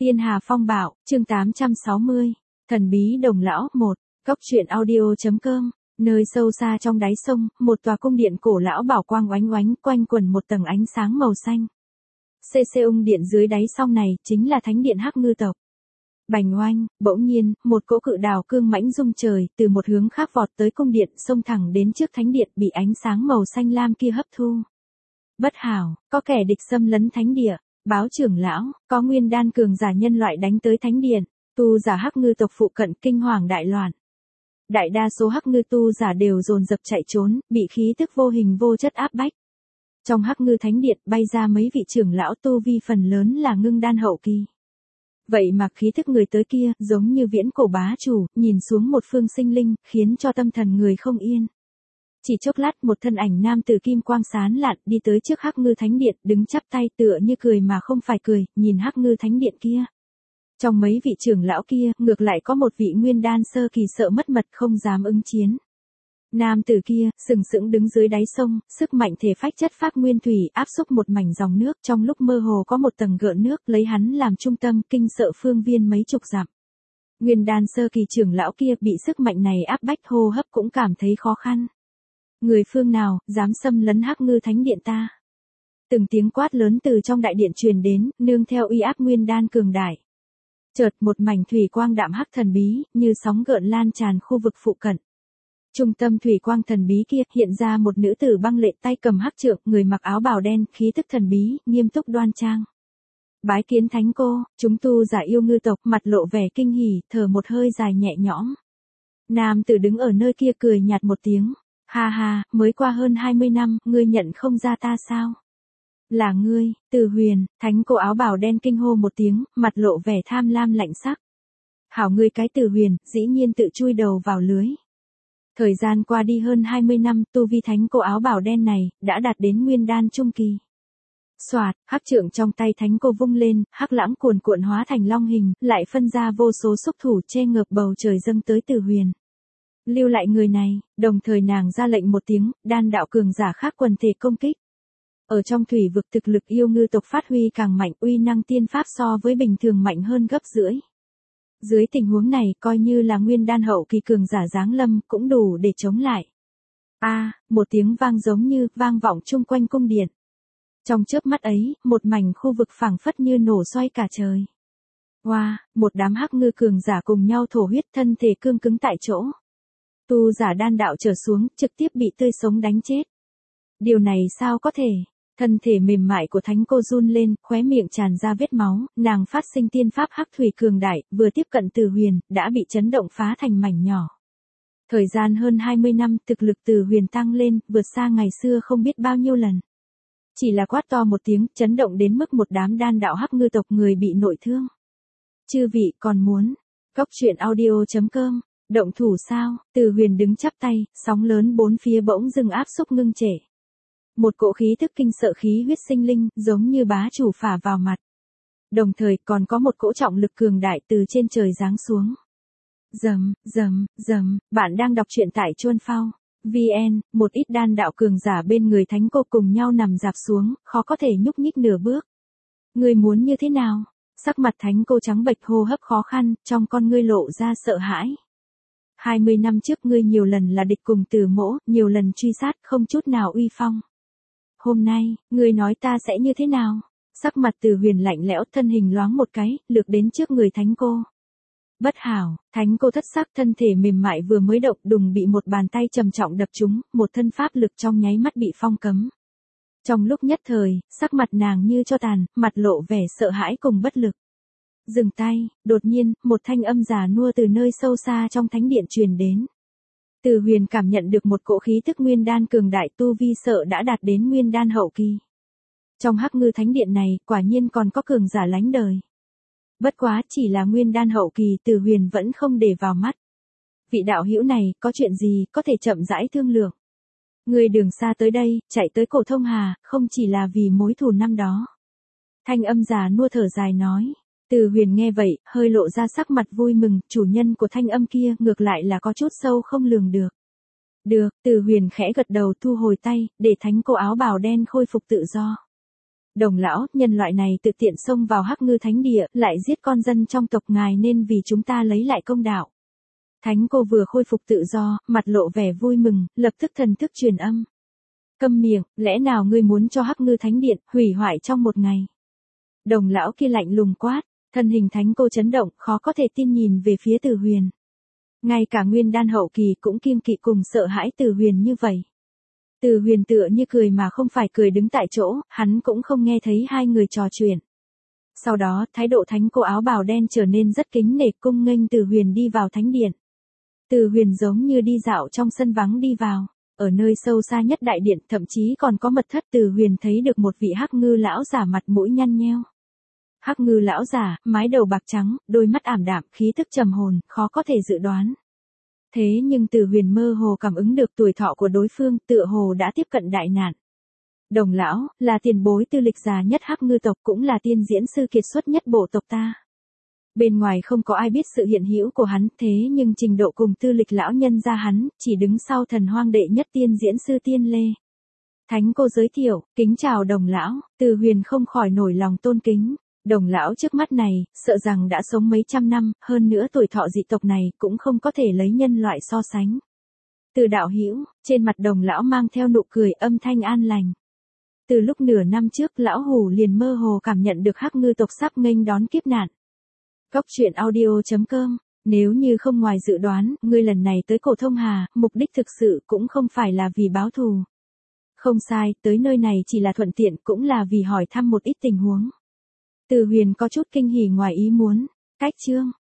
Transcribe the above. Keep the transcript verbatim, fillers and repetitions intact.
Tiên Hà Phong Bạo, chương tám trăm sáu mươi. Thần bí đồng lão một. Cốc truyện audio.com. Nơi sâu xa trong đáy sông, một tòa cung điện cổ lão bảo quang oánh oánh, quanh quẩn một tầng ánh sáng màu xanh. Seseung điện dưới đáy sông này chính là thánh điện Hắc Ngư tộc. Bành oanh, bỗng nhiên, một cỗ cự đào cương mãnh rung trời, từ một hướng khác vọt tới cung điện, xông thẳng đến trước thánh điện, bị ánh sáng màu xanh lam kia hấp thu. Bất hảo, có kẻ địch xâm lấn thánh địa. Báo trưởng lão, có nguyên đan cường giả nhân loại đánh tới thánh điện, tu giả Hắc Ngư tộc phụ cận kinh hoàng đại loạn. Đại đa số Hắc Ngư tu giả đều dồn dập chạy trốn, bị khí tức vô hình vô chất áp bách. Trong Hắc Ngư thánh điện bay ra mấy vị trưởng lão tu vi phần lớn là ngưng đan hậu kỳ. Vậy mà khí thức người tới kia giống như viễn cổ bá chủ, nhìn xuống một phương sinh linh, khiến cho tâm thần người không yên. Chỉ chốc lát một thân ảnh nam tử kim quang sán lạn đi tới trước Hắc Ngư thánh điện, đứng chắp tay tựa như cười mà không phải cười, nhìn Hắc Ngư thánh điện kia. Trong mấy vị trưởng lão kia, ngược lại có một vị nguyên đan sơ kỳ sợ mất mật không dám ứng chiến. Nam tử kia, sừng sững đứng dưới đáy sông, sức mạnh thể phách chất phác nguyên thủy áp xúc một mảnh dòng nước, trong lúc mơ hồ có một tầng gợn nước lấy hắn làm trung tâm, kinh sợ phương viên mấy chục dặm. Nguyên đan sơ kỳ trưởng lão kia bị sức mạnh này áp bách, hô hấp cũng cảm thấy khó khăn. Người phương nào, dám xâm lấn Hắc Ngư thánh điện ta? Từng tiếng quát lớn từ trong đại điện truyền đến, nương theo uy áp nguyên đan cường đại. Chợt một mảnh thủy quang đạm hắc thần bí, như sóng gợn lan tràn khu vực phụ cận. Trung tâm thủy quang thần bí kia hiện ra một nữ tử băng lệ tay cầm hắc trượng, người mặc áo bào đen, khí tức thần bí, nghiêm túc đoan trang. Bái kiến thánh cô, chúng tu giả yêu ngư tộc, mặt lộ vẻ kinh hỉ, thở một hơi dài nhẹ nhõm. Nam tử đứng ở nơi kia cười nhạt một tiếng. Ha ha, mới qua hơn hai mươi năm, ngươi nhận không ra ta sao? Là ngươi, Từ Huyền, thánh cô áo bào đen kinh hô một tiếng, mặt lộ vẻ tham lam lạnh sắc. Hảo ngươi cái Từ Huyền, dĩ nhiên tự chui đầu vào lưới. Thời gian qua đi hơn hai mươi năm, tu vi thánh cô áo bào đen này, đã đạt đến nguyên đan trung kỳ. Soạt, hắc trượng trong tay thánh cô vung lên, hắc lãng cuồn cuộn hóa thành long hình, lại phân ra vô số xúc thủ che ngợp bầu trời dâng tới Từ Huyền. Lưu lại người này, đồng thời nàng ra lệnh một tiếng, đan đạo cường giả khác quần thể công kích. Ở trong thủy vực thực lực yêu ngư tộc phát huy càng mạnh, uy năng tiên pháp so với bình thường mạnh hơn gấp rưỡi. Dưới tình huống này, coi như là nguyên đan hậu kỳ cường giả giáng lâm, cũng đủ để chống lại. A, à, một tiếng vang giống như, vang vọng chung quanh cung điện. Trong chớp mắt ấy, một mảnh khu vực phảng phất như nổ xoay cả trời. Wow, một đám Hắc Ngư cường giả cùng nhau thổ huyết, thân thể cương cứng tại chỗ. Tu giả đan đạo trở xuống, trực tiếp bị tươi sống đánh chết. Điều này sao có thể? Thân thể mềm mại của thánh cô run lên, khóe miệng tràn ra vết máu, nàng phát sinh tiên pháp hắc thủy cường đại, vừa tiếp cận Từ Huyền, đã bị chấn động phá thành mảnh nhỏ. Thời gian hơn hai mươi năm, thực lực Từ Huyền tăng lên, vượt xa ngày xưa không biết bao nhiêu lần. Chỉ là quát to một tiếng, chấn động đến mức một đám đan đạo Hắc Ngư tộc người bị nội thương. Chư vị còn muốn? Cốc truyện audio.com. Động thủ sao? Từ Huyền đứng chắp tay, sóng lớn bốn phía bỗng dưng áp xúc ngưng trệ. Một cỗ khí thức kinh sợ khí huyết sinh linh, giống như bá chủ phả vào mặt. Đồng thời còn có một cỗ trọng lực cường đại từ trên trời giáng xuống. Rầm, rầm, rầm, bạn đang đọc truyện tại Chuan Phao. vê en, một ít đan đạo cường giả bên người thánh cô cùng nhau nằm dạp xuống, khó có thể nhúc nhích nửa bước. Ngươi muốn như thế nào? Sắc mặt thánh cô trắng bệch, hô hấp khó khăn, trong con ngươi lộ ra sợ hãi. hai mươi năm trước ngươi nhiều lần là địch cùng Từ Mỗ, nhiều lần truy sát, không chút nào uy phong. Hôm nay, ngươi nói ta sẽ như thế nào? Sắc mặt Từ Huyền lạnh lẽo, thân hình loáng một cái, lược đến trước người thánh cô. Bất hảo, thánh cô thất sắc, thân thể mềm mại vừa mới động đùng bị một bàn tay trầm trọng đập trúng, một thân pháp lực trong nháy mắt bị phong cấm. Trong lúc nhất thời, sắc mặt nàng như cho tàn, mặt lộ vẻ sợ hãi cùng bất lực. Dừng tay, đột nhiên, một thanh âm già nua từ nơi sâu xa trong thánh điện truyền đến. Từ Huyền cảm nhận được một cỗ khí tức nguyên đan cường đại, tu vi sợ đã đạt đến nguyên đan hậu kỳ. Trong Hắc Ngư thánh điện này, quả nhiên còn có cường giả lánh đời. Bất quá chỉ là nguyên đan hậu kỳ, Từ Huyền vẫn không để vào mắt. Vị đạo hữu này, có chuyện gì, có thể chậm rãi thương lượng. Người đường xa tới đây, chạy tới cổ Thông Hà, không chỉ là vì mối thù năm đó. Thanh âm già nua thở dài nói. Từ Huyền nghe vậy, hơi lộ ra sắc mặt vui mừng, chủ nhân của thanh âm kia ngược lại là có chút sâu không lường được. Được, Từ Huyền khẽ gật đầu thu hồi tay, để thánh cô áo bào đen khôi phục tự do. Đồng lão, nhân loại này tự tiện xông vào Hắc Ngư Thánh Địa, lại giết con dân trong tộc ngài nên vì chúng ta lấy lại công đạo. Thánh cô vừa khôi phục tự do, mặt lộ vẻ vui mừng, lập tức thần thức truyền âm. Câm miệng, lẽ nào ngươi muốn cho Hắc Ngư Thánh Điện hủy hoại trong một ngày? Đồng lão kia lạnh lùng quát, thân hình thánh cô chấn động, khó có thể tin nhìn về phía Từ Huyền. Ngay cả Nguyên Đan hậu kỳ cũng kiêng kỵ cùng sợ hãi Từ Huyền như vậy. Từ Huyền tựa như cười mà không phải cười đứng tại chỗ, hắn cũng không nghe thấy hai người trò chuyện. Sau đó, thái độ thánh cô áo bào đen trở nên rất kính nể, cung nghênh Từ Huyền đi vào thánh điện. Từ Huyền giống như đi dạo trong sân vắng đi vào, ở nơi sâu xa nhất đại điện, thậm chí còn có mật thất. Từ Huyền thấy được một vị Hắc Ngư lão giả mặt mũi nhăn nheo. Hắc Ngư lão giả, mái đầu bạc trắng, đôi mắt ảm đạm, khí tức trầm hồn, khó có thể dự đoán. Thế nhưng Từ Huyền mơ hồ cảm ứng được tuổi thọ của đối phương, tựa hồ đã tiếp cận đại nạn. Đồng lão, là tiền bối tư lịch già nhất Hắc Ngư tộc, cũng là tiên diễn sư kiệt xuất nhất bộ tộc ta. Bên ngoài không có ai biết sự hiện hữu của hắn, thế nhưng trình độ cùng tư lịch lão nhân gia hắn, chỉ đứng sau thần hoang đệ nhất tiên diễn sư Tiên Lê. Thánh cô giới thiệu, kính chào đồng lão. Từ Huyền không khỏi nổi lòng tôn kính. Đồng lão trước mắt này, sợ rằng đã sống mấy trăm năm, hơn nữa tuổi thọ dị tộc này cũng không có thể lấy nhân loại so sánh. Từ đạo hữu, trên mặt đồng lão mang theo nụ cười, âm thanh an lành. Từ lúc nửa năm trước, lão hủ liền mơ hồ cảm nhận được Hắc Ngư tộc sắp nghênh đón kiếp nạn. Cốc truyện audio chấm com, nếu như không ngoài dự đoán, ngươi lần này tới Cổ Thông Hà, mục đích thực sự cũng không phải là vì báo thù. Không sai, tới nơi này chỉ là thuận tiện, cũng là vì hỏi thăm một ít tình huống. Từ Huyền có chút kinh hỉ ngoài ý muốn. Cách chương